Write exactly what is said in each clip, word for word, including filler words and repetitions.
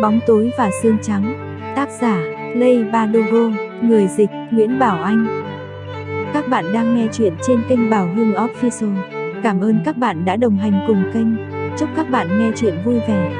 Bóng tối và xương trắng. Tác giả: Lay Badogo. Người dịch: Nguyễn Bảo Anh. Các bạn đang nghe chuyện trên kênh Bảo Hưng Official. Cảm ơn các bạn đã đồng hành cùng kênh. Chúc các bạn nghe chuyện vui vẻ.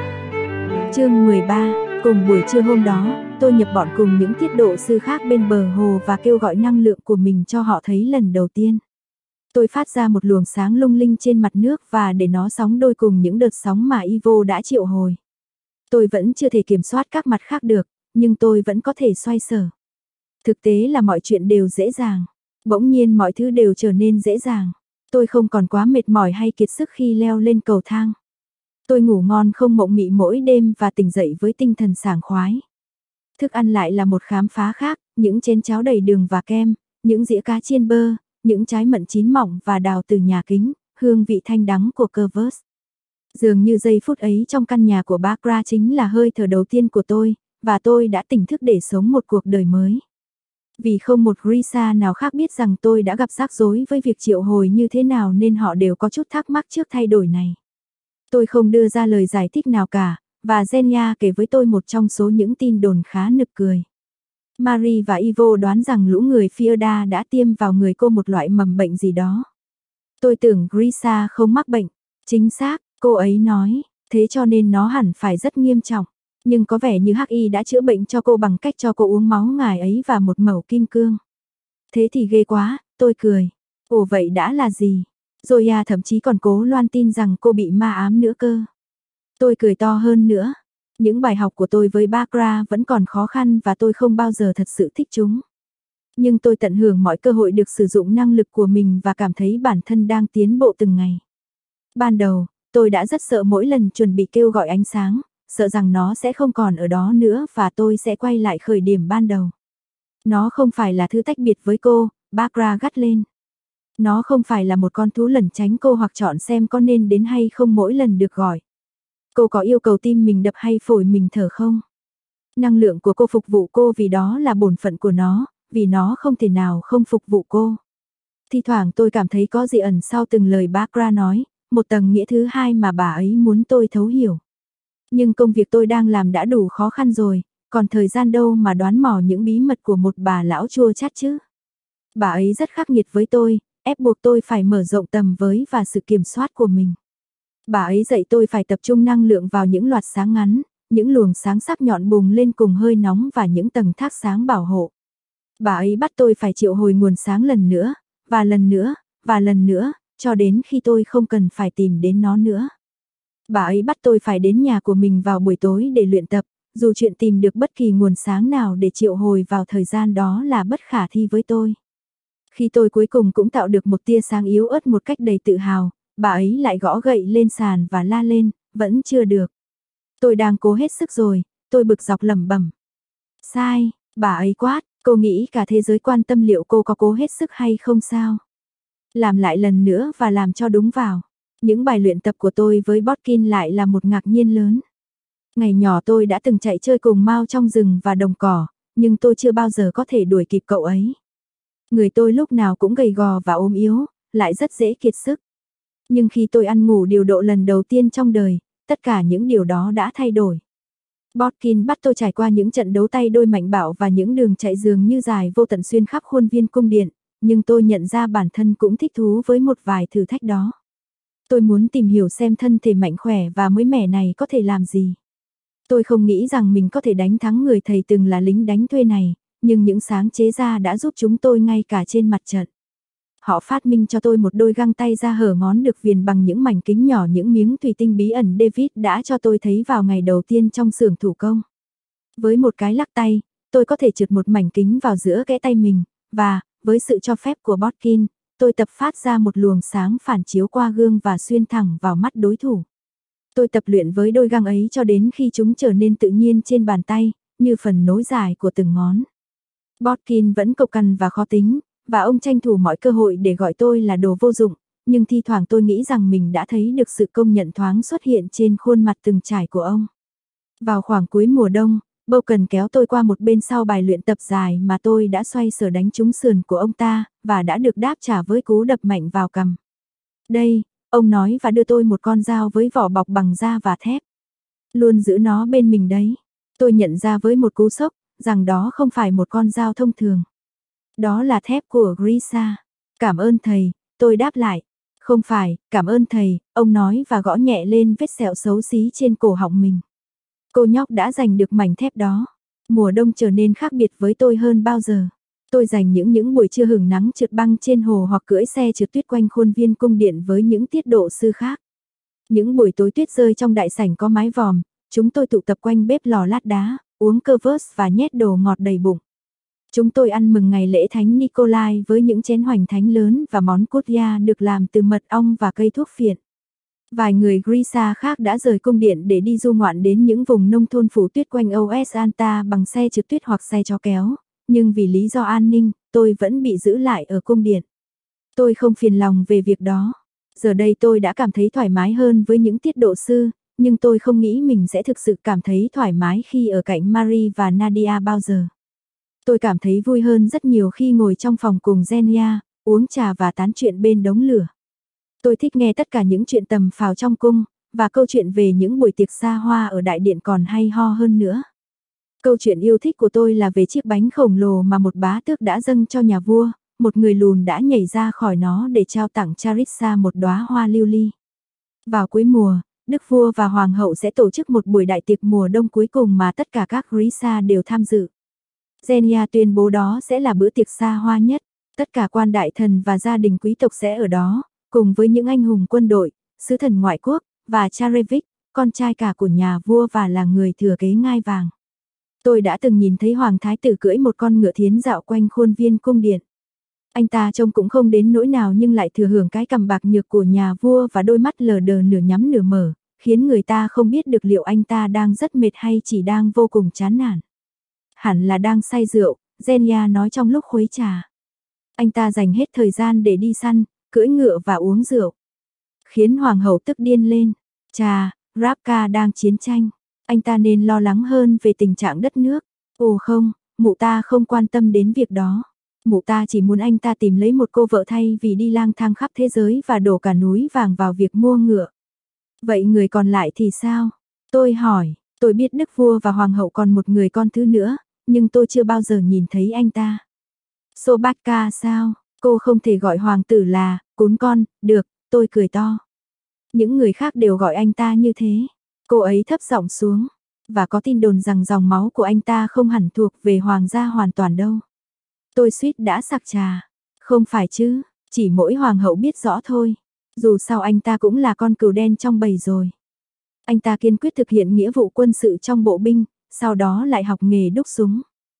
Chương mười ba. Cùng buổi trưa hôm đó, tôi nhập bọn cùng những tiết độ sư khác bên bờ hồ và kêu gọi năng lượng của mình cho họ thấy lần đầu tiên. Tôi phát ra một luồng sáng lung linh trên mặt nước và để nó sóng đôi cùng những đợt sóng mà Ivo đã triệu hồi. Tôi vẫn chưa thể kiểm soát các mặt khác được, nhưng tôi vẫn có thể xoay sở. Thực tế là mọi chuyện đều dễ dàng. Bỗng nhiên mọi thứ đều trở nên dễ dàng. Tôi không còn quá mệt mỏi hay kiệt sức khi leo lên cầu thang. Tôi ngủ ngon không mộng mị mỗi đêm và tỉnh dậy với tinh thần sảng khoái. Thức ăn lại là một khám phá khác, những chén cháo đầy đường và kem, những dĩa cá chiên bơ, những trái mận chín mọng và đào từ nhà kính, hương vị thanh đắng của Curvers. Dường như giây phút ấy trong căn nhà của Barbara chính là hơi thở đầu tiên của tôi, và tôi đã tỉnh thức để sống một cuộc đời mới. Vì không một Grisha nào khác biết rằng tôi đã gặp rắc rối với việc triệu hồi như thế nào nên họ đều có chút thắc mắc trước thay đổi này. Tôi không đưa ra lời giải thích nào cả, và Zenia kể với tôi một trong số những tin đồn khá nực cười. Marie và Ivo đoán rằng lũ người Fierda đã tiêm vào người cô một loại mầm bệnh gì đó. Tôi tưởng Grisha không mắc bệnh. Chính xác, cô ấy nói, thế cho nên nó hẳn phải rất nghiêm trọng. Nhưng có vẻ như Hắc Y đã chữa bệnh cho cô bằng cách cho cô uống máu ngài ấy và một mẩu kim cương. Thế thì ghê quá, tôi cười. Ồ vậy đã là gì? Zoya thậm chí còn cố loan tin rằng cô bị ma ám nữa cơ. Tôi cười to hơn nữa. Những bài học của tôi với Barbara vẫn còn khó khăn và tôi không bao giờ thật sự thích chúng. Nhưng tôi tận hưởng mọi cơ hội được sử dụng năng lực của mình và cảm thấy bản thân đang tiến bộ từng ngày. Ban đầu, tôi đã rất sợ mỗi lần chuẩn bị kêu gọi ánh sáng, sợ rằng nó sẽ không còn ở đó nữa và tôi sẽ quay lại khởi điểm ban đầu. Nó không phải là thứ tách biệt với cô, Barbara gắt lên. Nó không phải là một con thú lẩn tránh cô hoặc chọn xem có nên đến hay không mỗi lần được gọi. Cô có yêu cầu tim mình đập hay phổi mình thở không? Năng lượng của cô phục vụ cô vì đó là bổn phận của nó, vì nó không thể nào không phục vụ cô. Thi thoảng tôi cảm thấy có gì ẩn sau từng lời Barbara nói, một tầng nghĩa thứ hai mà bà ấy muốn tôi thấu hiểu. Nhưng công việc tôi đang làm đã đủ khó khăn rồi, còn thời gian đâu mà đoán mò những bí mật của một bà lão chua chát chứ. Bà ấy rất khắc nghiệt với tôi, ép buộc tôi phải mở rộng tầm với và sự kiểm soát của mình. Bà ấy dạy tôi phải tập trung năng lượng vào những loạt sáng ngắn, những luồng sáng sắc nhọn bùng lên cùng hơi nóng và những tầng thác sáng bảo hộ. Bà ấy bắt tôi phải triệu hồi nguồn sáng lần nữa, và lần nữa, và lần nữa, cho đến khi tôi không cần phải tìm đến nó nữa. Bà ấy bắt tôi phải đến nhà của mình vào buổi tối để luyện tập, dù chuyện tìm được bất kỳ nguồn sáng nào để triệu hồi vào thời gian đó là bất khả thi với tôi. Khi tôi cuối cùng cũng tạo được một tia sáng yếu ớt một cách đầy tự hào, bà ấy lại gõ gậy lên sàn và la lên, vẫn chưa được. Tôi đang cố hết sức rồi, tôi bực dọc lẩm bẩm. Sai, bà ấy quát, cô nghĩ cả thế giới quan tâm liệu cô có cố hết sức hay không sao? Làm lại lần nữa và làm cho đúng vào. Những bài luyện tập của tôi với Botkin lại là một ngạc nhiên lớn. Ngày nhỏ tôi đã từng chạy chơi cùng Mao trong rừng và đồng cỏ, nhưng tôi chưa bao giờ có thể đuổi kịp cậu ấy. Người tôi lúc nào cũng gầy gò và ốm yếu, lại rất dễ kiệt sức. Nhưng khi tôi ăn ngủ điều độ lần đầu tiên trong đời, tất cả những điều đó đã thay đổi. Botkin bắt tôi trải qua những trận đấu tay đôi mạnh bạo và những đường chạy dường như dài vô tận xuyên khắp khuôn viên cung điện, nhưng tôi nhận ra bản thân cũng thích thú với một vài thử thách đó. Tôi muốn tìm hiểu xem thân thể mạnh khỏe và mới mẻ này có thể làm gì. Tôi không nghĩ rằng mình có thể đánh thắng người thầy từng là lính đánh thuê này, nhưng những sáng chế ra đã giúp chúng tôi ngay cả trên mặt trận. Họ phát minh cho tôi một đôi găng tay da hở ngón được viền bằng những mảnh kính nhỏ, những miếng thủy tinh bí ẩn David đã cho tôi thấy vào ngày đầu tiên trong xưởng thủ công. Với một cái lắc tay, tôi có thể trượt một mảnh kính vào giữa kẽ tay mình, và, với sự cho phép của Botkin, tôi tập phát ra một luồng sáng phản chiếu qua gương và xuyên thẳng vào mắt đối thủ. Tôi tập luyện với đôi găng ấy cho đến khi chúng trở nên tự nhiên trên bàn tay, như phần nối dài của từng ngón. Botkin vẫn cộc cằn và khó tính, và ông tranh thủ mọi cơ hội để gọi tôi là đồ vô dụng, nhưng thi thoảng tôi nghĩ rằng mình đã thấy được sự công nhận thoáng xuất hiện trên khuôn mặt từng trải của ông. Vào khoảng cuối mùa đông, Boken kéo tôi qua một bên sau bài luyện tập dài mà tôi đã xoay sở đánh trúng sườn của ông ta, và đã được đáp trả với cú đập mạnh vào cằm. Đây, ông nói và đưa tôi một con dao với vỏ bọc bằng da và thép. Luôn giữ nó bên mình đấy. Tôi nhận ra với một cú sốc, rằng đó không phải một con dao thông thường. Đó là thép của Grisa. Cảm ơn thầy, tôi đáp lại. Không phải, cảm ơn thầy, ông nói và gõ nhẹ lên vết sẹo xấu xí trên cổ họng mình. Cô nhóc đã giành được mảnh thép đó. Mùa đông trở nên khác biệt với tôi hơn bao giờ. Tôi dành những những buổi trưa hưởng nắng trượt băng trên hồ hoặc cưỡi xe trượt tuyết quanh khuôn viên cung điện với những tiết độ sư khác. Những buổi tối tuyết rơi trong đại sảnh có mái vòm, chúng tôi tụ tập quanh bếp lò lát đá, uống kvass và nhét đồ ngọt đầy bụng. Chúng tôi ăn mừng ngày lễ Thánh Nikolai với những chén hoành thánh lớn và món kutya được làm từ mật ong và cây thuốc phiện. Vài người Grisa khác đã rời cung điện để đi du ngoạn đến những vùng nông thôn phủ tuyết quanh Oesanta bằng xe trượt tuyết hoặc xe chó kéo, nhưng vì lý do an ninh, tôi vẫn bị giữ lại ở cung điện. Tôi không phiền lòng về việc đó. Giờ đây tôi đã cảm thấy thoải mái hơn với những tiết độ sư, nhưng tôi không nghĩ mình sẽ thực sự cảm thấy thoải mái khi ở cạnh Marie và Nadia bao giờ. Tôi cảm thấy vui hơn rất nhiều khi ngồi trong phòng cùng Zenia, uống trà và tán chuyện bên đống lửa. Tôi thích nghe tất cả những chuyện tầm phào trong cung, và câu chuyện về những buổi tiệc xa hoa ở đại điện còn hay ho hơn nữa. Câu chuyện yêu thích của tôi là về chiếc bánh khổng lồ mà một bá tước đã dâng cho nhà vua, một người lùn đã nhảy ra khỏi nó để trao tặng Charissa một đóa hoa lưu ly. Vào cuối mùa, đức vua và hoàng hậu sẽ tổ chức một buổi đại tiệc mùa đông cuối cùng mà tất cả các Grisa đều tham dự. Zenia tuyên bố đó sẽ là bữa tiệc xa hoa nhất, tất cả quan đại thần và gia đình quý tộc sẽ ở đó, cùng với những anh hùng quân đội, sứ thần ngoại quốc, và Charevich, con trai cả của nhà vua và là người thừa kế ngai vàng. Tôi đã từng nhìn thấy hoàng thái tử cưỡi một con ngựa thiến dạo quanh khuôn viên cung điện. Anh ta trông cũng không đến nỗi nào nhưng lại thừa hưởng cái cằm bạc nhược của nhà vua và đôi mắt lờ đờ nửa nhắm nửa mở, khiến người ta không biết được liệu anh ta đang rất mệt hay chỉ đang vô cùng chán nản. Hẳn là đang say rượu, Zenia nói trong lúc khuấy trà. Anh ta dành hết thời gian để đi săn, cưỡi ngựa và uống rượu. Khiến hoàng hậu tức điên lên. Chà, Rabka đang chiến tranh. Anh ta nên lo lắng hơn về tình trạng đất nước. Ồ không, mụ ta không quan tâm đến việc đó. Mụ ta chỉ muốn anh ta tìm lấy một cô vợ thay vì đi lang thang khắp thế giới và đổ cả núi vàng vào việc mua ngựa. Vậy người còn lại thì sao? Tôi hỏi, tôi biết đức vua và hoàng hậu còn một người con thứ nữa, nhưng tôi chưa bao giờ nhìn thấy anh ta. Sobatka sao? Cô không thể gọi hoàng tử là cún con, được, tôi cười to. Những người khác đều gọi anh ta như thế. Cô ấy thấp giọng xuống, và có tin đồn rằng dòng máu của anh ta không hẳn thuộc về hoàng gia hoàn toàn đâu. Tôi suýt đã sặc trà. Không phải chứ, chỉ mỗi hoàng hậu biết rõ thôi. Dù sao anh ta cũng là con cừu đen trong bầy rồi. Anh ta kiên quyết thực hiện nghĩa vụ quân sự trong bộ binh, sau đó lại học nghề đúc súng.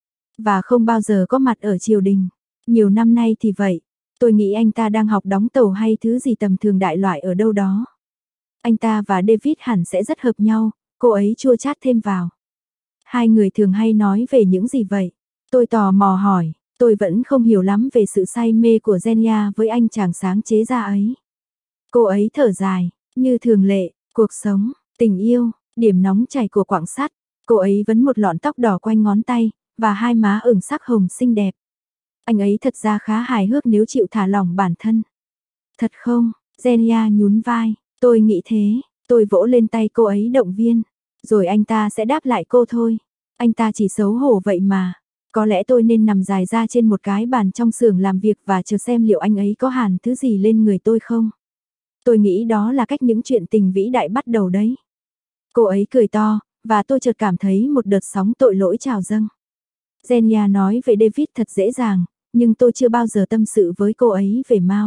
Và không bao giờ có mặt ở triều đình. Nhiều năm nay thì vậy. Tôi nghĩ anh ta đang học đóng tàu hay thứ gì tầm thường đại loại ở đâu đó. Anh ta và David hẳn sẽ rất hợp nhau, cô ấy chua chát thêm vào. Hai người thường hay nói về những gì vậy? Tôi tò mò hỏi, tôi vẫn không hiểu lắm về sự say mê của Zenia với anh chàng sáng chế ra ấy. Cô ấy thở dài, như thường lệ, cuộc sống, tình yêu, điểm nóng chảy của quặng sắt. Cô ấy vấn một lọn tóc đỏ quanh ngón tay, và hai má ửng sắc hồng xinh đẹp. Anh ấy thật ra khá hài hước nếu chịu thả lỏng bản thân. Thật không? Zenia nhún vai, tôi nghĩ thế, tôi vỗ lên tay cô ấy động viên. Rồi anh ta sẽ đáp lại cô thôi. Anh ta chỉ xấu hổ vậy mà. Có lẽ tôi nên nằm dài ra trên một cái bàn trong xưởng làm việc và chờ xem liệu anh ấy có hàn thứ gì lên người tôi không. Tôi nghĩ đó là cách những chuyện tình vĩ đại bắt đầu đấy. Cô ấy cười to, và tôi chợt cảm thấy một đợt sóng tội lỗi trào dâng. Zenia nói về David thật dễ dàng, nhưng tôi chưa bao giờ tâm sự với cô ấy về Mao.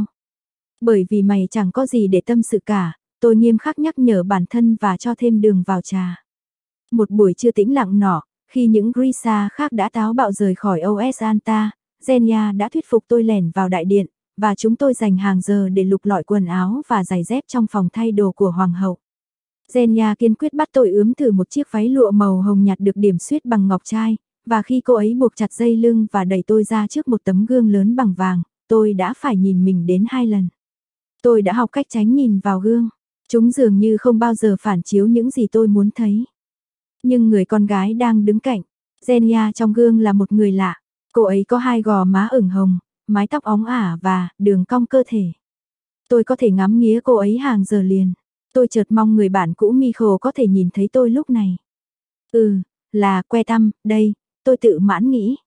Bởi vì mày chẳng có gì để tâm sự cả, tôi nghiêm khắc nhắc nhở bản thân và cho thêm đường vào trà. Một buổi trưa tĩnh lặng nọ, khi những Grisa khác đã táo bạo rời khỏi Oesanta, Zenia đã thuyết phục tôi lẻn vào đại điện, và chúng tôi dành hàng giờ để lục lọi quần áo và giày dép trong phòng thay đồ của hoàng hậu. Zenia kiên quyết bắt tôi ướm thử một chiếc váy lụa màu hồng nhạt được điểm xuyết bằng ngọc trai, và khi cô ấy buộc chặt dây lưng và đẩy tôi ra trước một tấm gương lớn bằng vàng, tôi đã phải nhìn mình đến hai lần. Tôi đã học cách tránh nhìn vào gương, chúng dường như không bao giờ phản chiếu những gì tôi muốn thấy. Nhưng người con gái đang đứng cạnh, Zenia trong gương là một người lạ. Cô ấy có hai gò má ửng hồng, mái tóc óng ả và đường cong cơ thể. Tôi có thể ngắm nghía cô ấy hàng giờ liền. Tôi chợt mong người bạn cũ Michael có thể nhìn thấy tôi lúc này. Ừ, là que tăm, đây, tôi tự mãn nghĩ.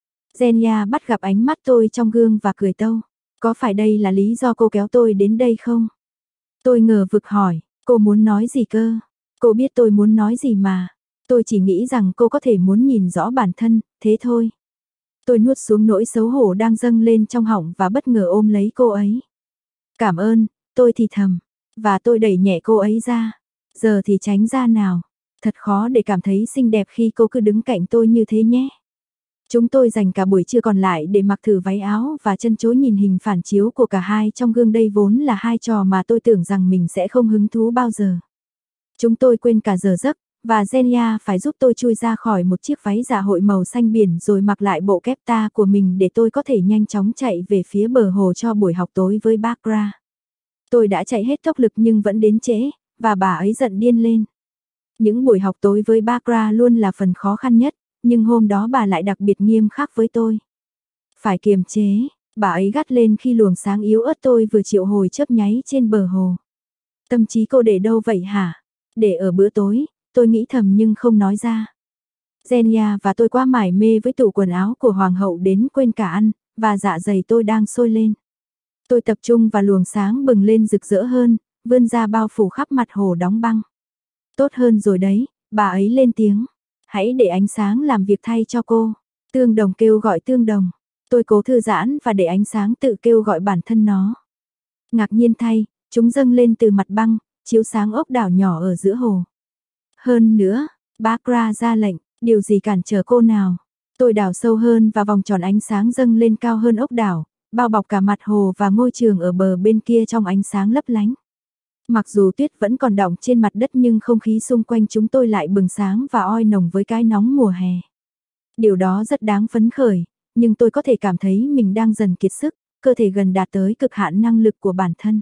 Zenia bắt gặp ánh mắt tôi trong gương và cười tâu. Có phải đây là lý do cô kéo tôi đến đây không? Tôi ngờ vực hỏi, cô muốn nói gì cơ? Cô biết tôi muốn nói gì mà. Tôi chỉ nghĩ rằng cô có thể muốn nhìn rõ bản thân, thế thôi. Tôi nuốt xuống nỗi xấu hổ đang dâng lên trong họng và bất ngờ ôm lấy cô ấy. Cảm ơn, tôi thì thầm. Và tôi đẩy nhẹ cô ấy ra. Giờ thì tránh ra nào. Thật khó để cảm thấy xinh đẹp khi cô cứ đứng cạnh tôi như thế nhé. Chúng tôi dành cả buổi trưa còn lại để mặc thử váy áo và chân chối nhìn hình phản chiếu của cả hai trong gương. Đây vốn là hai trò mà tôi tưởng rằng mình sẽ không hứng thú bao giờ. Chúng tôi quên cả giờ giấc, và Zenia phải giúp tôi chui ra khỏi một chiếc váy dạ hội màu xanh biển rồi mặc lại bộ kép ta của mình để tôi có thể nhanh chóng chạy về phía bờ hồ cho buổi học tối với Barbara. Tôi đã chạy hết tốc lực nhưng vẫn đến trễ, và bà ấy giận điên lên. Những buổi học tối với Barbara luôn là phần khó khăn nhất, nhưng hôm đó bà lại đặc biệt nghiêm khắc với tôi. Phải kiềm chế, bà ấy gắt lên khi luồng sáng yếu ớt tôi vừa triệu hồi chớp nháy trên bờ hồ. Tâm trí cô để đâu vậy hả? Để ở bữa tối, tôi nghĩ thầm nhưng không nói ra. Zenia và tôi quá mải mê với tủ quần áo của hoàng hậu đến quên cả ăn, và dạ dày tôi đang sôi lên. Tôi tập trung và luồng sáng bừng lên rực rỡ hơn, vươn ra bao phủ khắp mặt hồ đóng băng. Tốt hơn rồi đấy, bà ấy lên tiếng. Hãy để ánh sáng làm việc thay cho cô. Tương đồng kêu gọi tương đồng. Tôi cố thư giãn và để ánh sáng tự kêu gọi bản thân nó. Ngạc nhiên thay, chúng dâng lên từ mặt băng, chiếu sáng ốc đảo nhỏ ở giữa hồ. Hơn nữa, Barbara ra lệnh, điều gì cản trở cô nào? Tôi đào sâu hơn và vòng tròn ánh sáng dâng lên cao hơn ốc đảo, bao bọc cả mặt hồ và ngôi trường ở bờ bên kia trong ánh sáng lấp lánh. Mặc dù tuyết vẫn còn đọng trên mặt đất nhưng không khí xung quanh chúng tôi lại bừng sáng và oi nồng với cái nóng mùa hè. Điều đó rất đáng phấn khởi, nhưng tôi có thể cảm thấy mình đang dần kiệt sức, cơ thể gần đạt tới cực hạn năng lực của bản thân.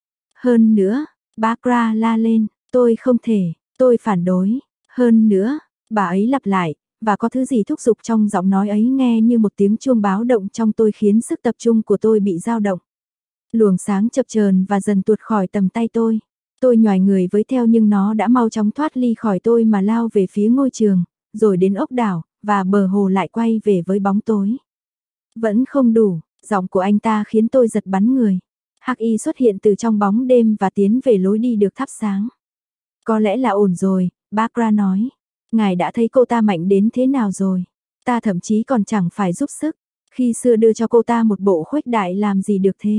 Hơn nữa, Barbara la lên, tôi không thể, tôi phản đối. Hơn nữa, bà ấy lặp lại, và có thứ gì thúc giục trong giọng nói ấy nghe như một tiếng chuông báo động trong tôi khiến sức tập trung của tôi bị dao động. Luồng sáng chập chờn và dần tuột khỏi tầm tay tôi. Tôi nhoài người với theo nhưng nó đã mau chóng thoát ly khỏi tôi mà lao về phía ngôi trường, rồi đến ốc đảo, và bờ hồ lại quay về với bóng tối. Vẫn không đủ, giọng của anh ta khiến tôi giật bắn người. Hắc Y xuất hiện từ trong bóng đêm và tiến về lối đi được thắp sáng. Có lẽ là ổn rồi, Barbara nói. Ngài đã thấy cô ta mạnh đến thế nào rồi? Ta thậm chí còn chẳng phải giúp sức. Khi xưa đưa cho cô ta một bộ khuếch đại làm gì được thế?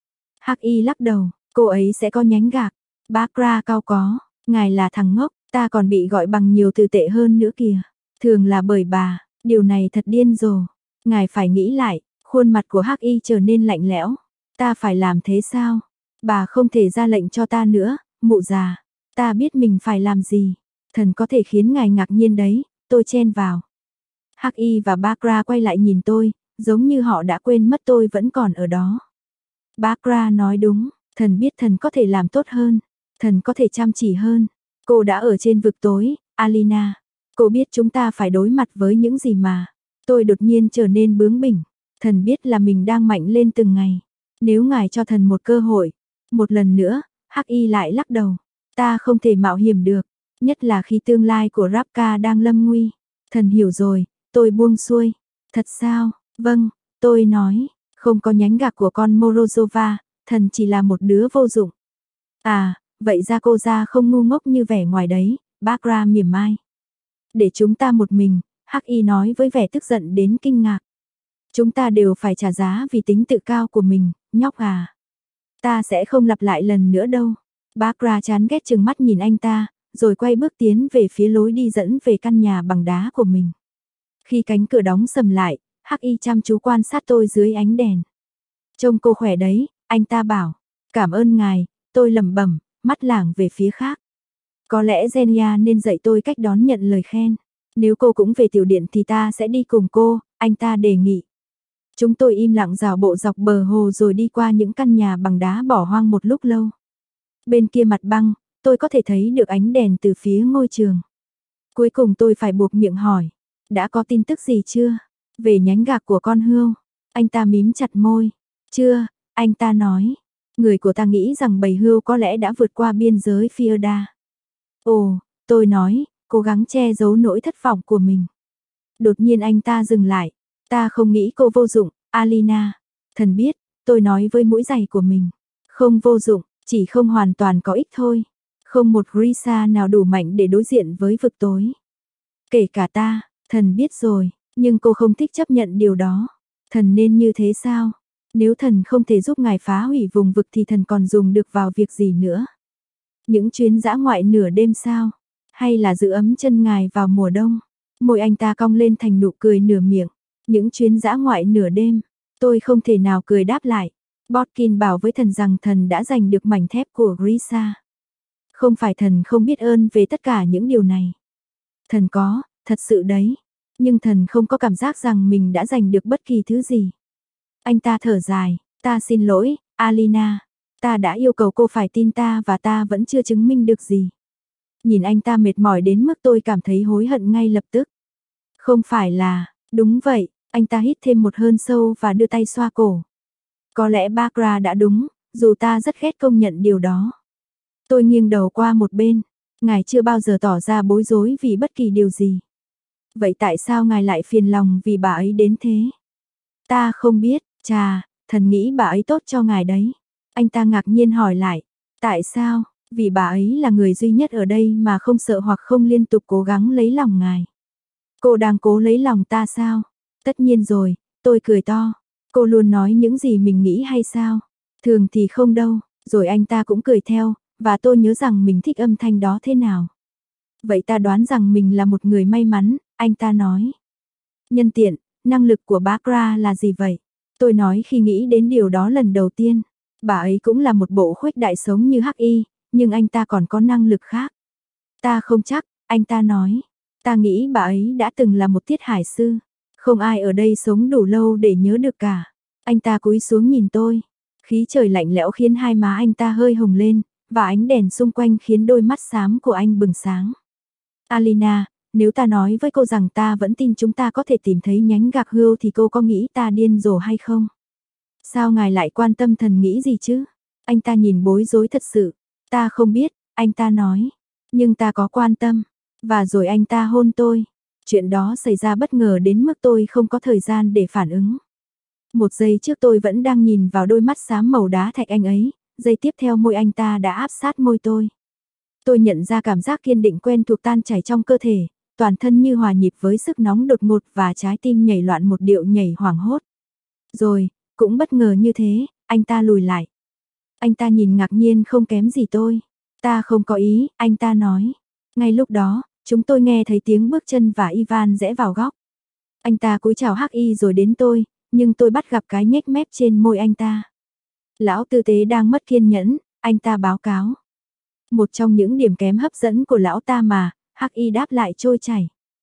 Hắc Y lắc đầu, cô ấy sẽ có nhánh gạc. Barbara cau có, ngài là thằng ngốc, ta còn bị gọi bằng nhiều từ tệ hơn nữa kìa. Thường là bởi bà, điều này thật điên rồ. Ngài phải nghĩ lại, khuôn mặt của Hắc Y trở nên lạnh lẽo. Ta phải làm thế sao? Bà không thể ra lệnh cho ta nữa, mụ già. Ta biết mình phải làm gì. Thần có thể khiến ngài ngạc nhiên đấy, tôi chen vào. Hắc Y và Barbara quay lại nhìn tôi, giống như họ đã quên mất tôi vẫn còn ở đó. Barbara nói đúng, thần biết thần có thể làm tốt hơn, thần có thể chăm chỉ hơn. Cô đã ở trên vực tối, Alina. Cô biết chúng ta phải đối mặt với những gì mà. Tôi đột nhiên trở nên bướng bỉnh. Thần biết là mình đang mạnh lên từng ngày. Nếu ngài cho thần một cơ hội. Một lần nữa, Hắc Y lại lắc đầu. Ta không thể mạo hiểm được. Nhất là khi tương lai của Ravka đang lâm nguy. Thần hiểu rồi, tôi buông xuôi. Thật sao? Vâng, tôi nói. Không có nhánh gạc của con Morozova, thần chỉ là một đứa vô dụng. À, vậy ra cô ra không ngu ngốc như vẻ ngoài đấy, Barbara mỉa mai. Để chúng ta một mình, Hắc Y nói với vẻ tức giận đến kinh ngạc. Chúng ta đều phải trả giá vì tính tự cao của mình, nhóc à. Ta sẽ không lặp lại lần nữa đâu. Barbara chán ghét chừng mắt nhìn anh ta, rồi quay bước tiến về phía lối đi dẫn về căn nhà bằng đá của mình. Khi cánh cửa đóng sầm lại, Hắc Y chăm chú quan sát tôi dưới ánh đèn. Trông cô khỏe đấy, anh ta bảo. Cảm ơn ngài, tôi lẩm bẩm, mắt lảng về phía khác. Có lẽ Zenia nên dạy tôi cách đón nhận lời khen. Nếu cô cũng về tiểu điện thì ta sẽ đi cùng cô, anh ta đề nghị. Chúng tôi im lặng dạo bộ dọc bờ hồ rồi đi qua những căn nhà bằng đá bỏ hoang một lúc lâu. Bên kia mặt băng, tôi có thể thấy được ánh đèn từ phía ngôi trường. Cuối cùng tôi phải buộc miệng hỏi. Đã có tin tức gì chưa? Về nhánh gạc của con hươu. Anh ta mím chặt môi. Chưa, anh ta nói. Người của ta nghĩ rằng bầy hươu có lẽ đã vượt qua biên giới Fierda. Ồ, tôi nói, cố gắng che giấu nỗi thất vọng của mình. Đột nhiên anh ta dừng lại. Ta không nghĩ cô vô dụng, Alina. Thần biết, tôi nói với mũi giày của mình. Không vô dụng, chỉ không hoàn toàn có ích thôi. Không một Grisha nào đủ mạnh để đối diện với vực tối. Kể cả ta, thần biết rồi, nhưng cô không thích chấp nhận điều đó. Thần nên như thế sao? Nếu thần không thể giúp ngài phá hủy vùng vực thì thần còn dùng được vào việc gì nữa? Những chuyến dã ngoại nửa đêm sao? Hay là giữ ấm chân ngài vào mùa đông? Môi anh ta cong lên thành nụ cười nửa miệng. Những chuyến dã ngoại nửa đêm, tôi không thể nào cười đáp lại. Botkin bảo với thần rằng thần đã giành được mảnh thép của Grisha. Không phải thần không biết ơn về tất cả những điều này. Thần có, thật sự đấy. Nhưng thần không có cảm giác rằng mình đã giành được bất kỳ thứ gì. Anh ta thở dài, ta xin lỗi, Alina. Ta đã yêu cầu cô phải tin ta và ta vẫn chưa chứng minh được gì. Nhìn anh ta mệt mỏi đến mức tôi cảm thấy hối hận ngay lập tức. Không phải là, đúng vậy, anh ta hít thêm một hơi sâu và đưa tay xoa cổ. Có lẽ Barbara đã đúng, dù ta rất ghét công nhận điều đó. Tôi nghiêng đầu qua một bên, ngài chưa bao giờ tỏ ra bối rối vì bất kỳ điều gì. Vậy tại sao ngài lại phiền lòng vì bà ấy đến thế? Ta không biết, chà, thần nghĩ bà ấy tốt cho ngài đấy. Anh ta ngạc nhiên hỏi lại, tại sao? Vì bà ấy là người duy nhất ở đây mà không sợ hoặc không liên tục cố gắng lấy lòng ngài. Cô đang cố lấy lòng ta sao? Tất nhiên rồi, tôi cười to. Cô luôn nói những gì mình nghĩ hay sao? Thường thì không đâu, rồi anh ta cũng cười theo, và tôi nhớ rằng mình thích âm thanh đó thế nào. Vậy ta đoán rằng mình là một người may mắn, anh ta nói. Nhân tiện, năng lực của Barbara là gì vậy? Tôi nói khi nghĩ đến điều đó lần đầu tiên. Bà ấy cũng là một bộ khuếch đại sống như Hắc Y, nhưng anh ta còn có năng lực khác. Ta không chắc, anh ta nói. Ta nghĩ bà ấy đã từng là một thiết hải sư. Không ai ở đây sống đủ lâu để nhớ được cả. Anh ta cúi xuống nhìn tôi. Khí trời lạnh lẽo khiến hai má anh ta hơi hồng lên, và ánh đèn xung quanh khiến đôi mắt xám của anh bừng sáng. Alina, nếu ta nói với cô rằng ta vẫn tin chúng ta có thể tìm thấy nhánh gạc hươu thì cô có nghĩ ta điên rồ hay không? Sao ngài lại quan tâm thần nghĩ gì chứ? Anh ta nhìn bối rối thật sự. Ta không biết, anh ta nói. Nhưng ta có quan tâm. Và rồi anh ta hôn tôi. Chuyện đó xảy ra bất ngờ đến mức tôi không có thời gian để phản ứng. Một giây trước tôi vẫn đang nhìn vào đôi mắt xám màu đá thạch anh ấy. Giây tiếp theo môi anh ta đã áp sát môi tôi. Tôi nhận ra cảm giác kiên định quen thuộc tan chảy trong cơ thể. Toàn thân như hòa nhịp với sức nóng đột ngột và trái tim nhảy loạn một điệu nhảy hoảng hốt. Rồi, cũng bất ngờ như thế, anh ta lùi lại. Anh ta nhìn ngạc nhiên không kém gì tôi. Ta không có ý, anh ta nói. Ngay lúc đó, chúng tôi nghe thấy tiếng bước chân và Ivan rẽ vào góc. Anh ta cúi chào Hắc Y rồi đến tôi, nhưng tôi bắt gặp cái nhếch mép trên môi anh ta. Lão tư tế đang mất kiên nhẫn, anh ta báo cáo. Một trong những điểm kém hấp dẫn của lão ta mà, Hắc Y đáp lại trôi chảy.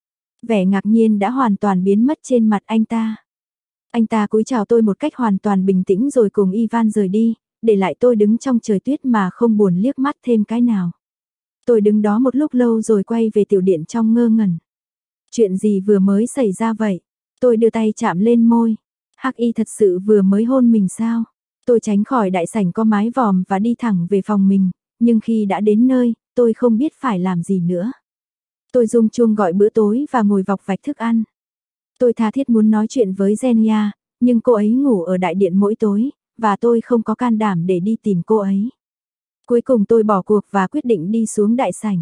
Vẻ ngạc nhiên đã hoàn toàn biến mất trên mặt anh ta. Anh ta cúi chào tôi một cách hoàn toàn bình tĩnh rồi cùng Ivan rời đi, để lại tôi đứng trong trời tuyết mà không buồn liếc mắt thêm cái nào. Tôi đứng đó một lúc lâu rồi quay về tiểu điện trong ngơ ngẩn. Chuyện gì vừa mới xảy ra vậy? Tôi đưa tay chạm lên môi. Hắc Y thật sự vừa mới hôn mình sao? Tôi tránh khỏi đại sảnh có mái vòm và đi thẳng về phòng mình, nhưng khi đã đến nơi, tôi không biết phải làm gì nữa. Tôi rung chuông gọi bữa tối và ngồi vọc vạch thức ăn. Tôi tha thiết muốn nói chuyện với Zenia, nhưng cô ấy ngủ ở đại điện mỗi tối, và tôi không có can đảm để đi tìm cô ấy. Cuối cùng tôi bỏ cuộc và quyết định đi xuống đại sảnh.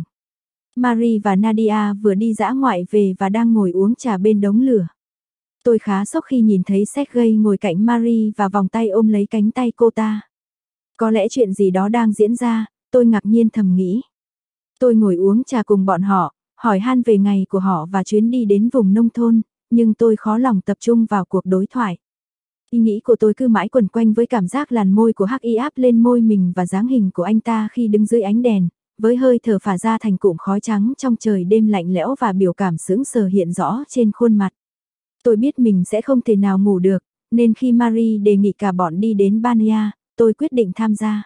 Marie và Nadia vừa đi dã ngoại về và đang ngồi uống trà bên đống lửa. Tôi khá sốc khi nhìn thấy Sergei ngồi cạnh Marie và vòng tay ôm lấy cánh tay cô ta. Có lẽ chuyện gì đó đang diễn ra, tôi ngạc nhiên thầm nghĩ. Tôi ngồi uống trà cùng bọn họ, hỏi han về ngày của họ và chuyến đi đến vùng nông thôn, nhưng tôi khó lòng tập trung vào cuộc đối thoại. Ý nghĩ của tôi cứ mãi quẩn quanh với cảm giác làn môi của Hắc Y áp lên môi mình và dáng hình của anh ta khi đứng dưới ánh đèn, với hơi thở phả ra thành cụm khói trắng trong trời đêm lạnh lẽo và biểu cảm sững sờ hiện rõ trên khuôn mặt. Tôi biết mình sẽ không thể nào ngủ được, nên khi Marie đề nghị cả bọn đi đến Banya, tôi quyết định tham gia.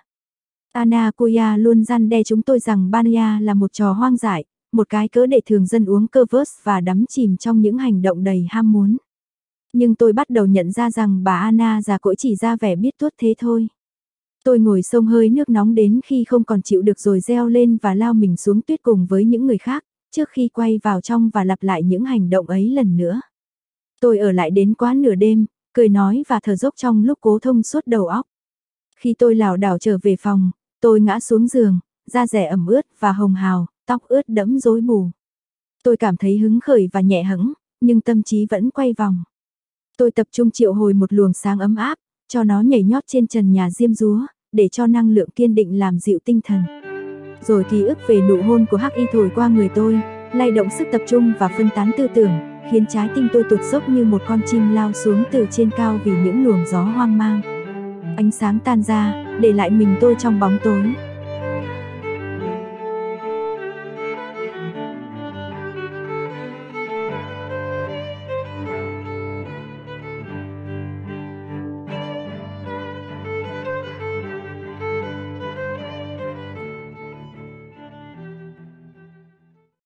Anna Kuya luôn răn đe chúng tôi rằng Banya là một trò hoang dại, một cái cớ để thường dân uống Kvass và đắm chìm trong những hành động đầy ham muốn. Nhưng tôi bắt đầu nhận ra rằng bà Anna già cỗi chỉ ra vẻ biết tuốt thế thôi. Tôi ngồi xông hơi nước nóng đến khi không còn chịu được rồi reo lên và lao mình xuống tuyết cùng với những người khác, trước khi quay vào trong và lặp lại những hành động ấy lần nữa. Tôi ở lại đến quá nửa đêm, cười nói và thở dốc trong lúc cố thông suốt đầu óc. Khi tôi lảo đảo trở về phòng, tôi ngã xuống giường, da dẻ ẩm ướt và hồng hào, tóc ướt đẫm rối bù. Tôi cảm thấy hứng khởi và nhẹ hẫng, nhưng tâm trí vẫn quay vòng. Tôi tập trung triệu hồi một luồng sáng ấm áp, cho nó nhảy nhót trên trần nhà diêm dúa, để cho năng lượng kiên định làm dịu tinh thần. Rồi ký ức về nụ hôn của Hắc Y thổi qua người tôi, lay động sức tập trung và phân tán tư tưởng, khiến trái tim tôi tụt dốc như một con chim lao xuống từ trên cao vì những luồng gió hoang mang. Ánh sáng tan ra, để lại mình tôi trong bóng tối.